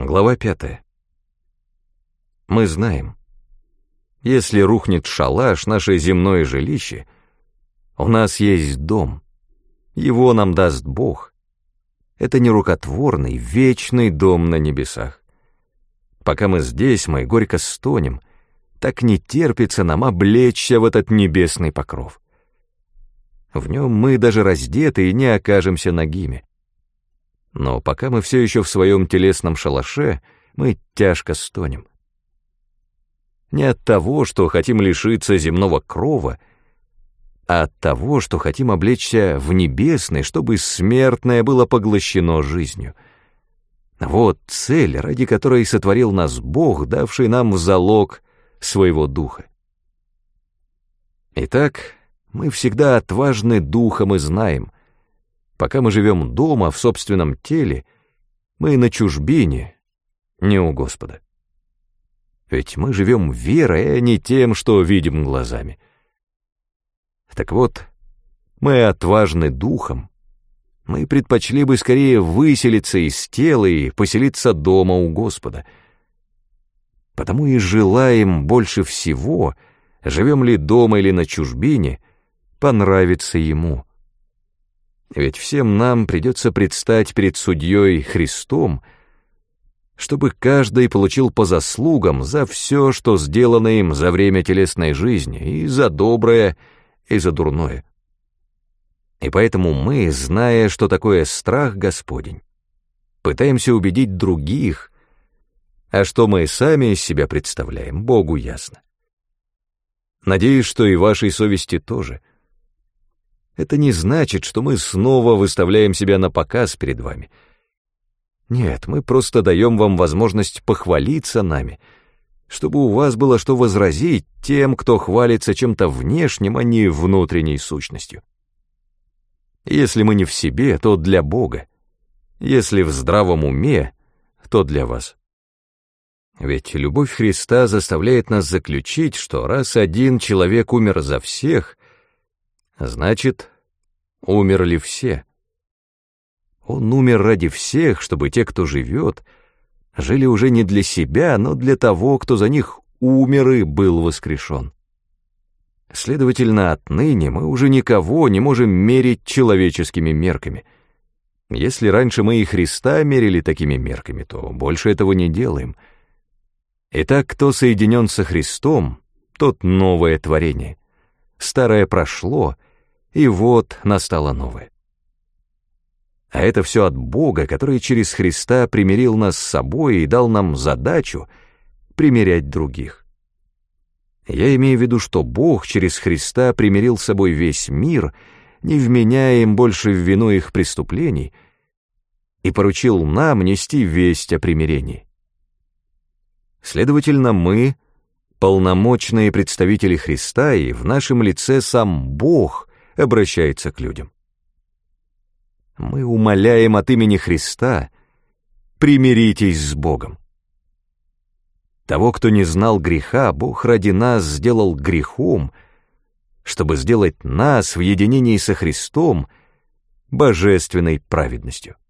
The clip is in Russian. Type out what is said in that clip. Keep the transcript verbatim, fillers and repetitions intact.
Глава пятая. Мы знаем, если рухнет шалаш, наше земное жилище, у нас есть дом, его нам даст Бог. Это нерукотворный, вечный дом на небесах. Пока мы здесь, мы горько стонем, так не терпится нам облечься в этот небесный покров. В нем мы даже раздеты и не окажемся нагими. Но пока мы все еще в своем телесном шалаше, мы тяжко стонем. Не от того, что хотим лишиться земного крова, а от того, что хотим облечься в небесный, чтобы смертное было поглощено жизнью. Вот цель, ради которой сотворил нас Бог, давший нам в залог своего духа. Итак, мы всегда отважны духом и знаем, пока мы живем дома, в собственном теле, мы на чужбине, не у Господа. Ведь мы живем верой, а не тем, что видим глазами. Так вот, мы отважны духом, мы предпочли бы скорее выселиться из тела и поселиться дома у Господа. Потому и желаем больше всего, живем ли дома или на чужбине, понравиться Ему. Ведь всем нам придется предстать перед судьей Христом, чтобы каждый получил по заслугам за все, что сделано им за время телесной жизни, и за доброе, и за дурное. И поэтому мы, зная, что такое страх Господень, пытаемся убедить других, а что мы сами из себя представляем, Богу ясно. Надеюсь, что и вашей совести тоже. Это не значит, что мы снова выставляем себя на показ перед вами. Нет, мы просто даем вам возможность похвалиться нами, чтобы у вас было что возразить тем, кто хвалится чем-то внешним, а не внутренней сущностью. Если мы не в себе, то для Бога. Если в здравом уме, то для вас. Ведь любовь Христа заставляет нас заключить, что раз один человек умер за всех, значит, умерли все. Он умер ради всех, чтобы те, кто живет, жили уже не для себя, но для того, кто за них умер и был воскрешен. Следовательно, отныне мы уже никого не можем мерить человеческими мерками. Если раньше мы и Христа мерили такими мерками, то больше этого не делаем. Итак, кто соединен со Христом, тот новое творение. Старое прошло, и вот настало новое. А это все от Бога, который через Христа примирил нас с собой и дал нам задачу примирять других. Я имею в виду, что Бог через Христа примирил с собой весь мир, не вменяя им больше в вину их преступлений, и поручил нам нести весть о примирении. Следовательно, мы — полномочные представители Христа, и в нашем лице сам Бог обращается к людям. Мы умоляем от имени Христа: примиритесь с Богом. Того, кто не знал греха, Бог ради нас сделал грехом, чтобы сделать нас в единении со Христом божественной праведностью.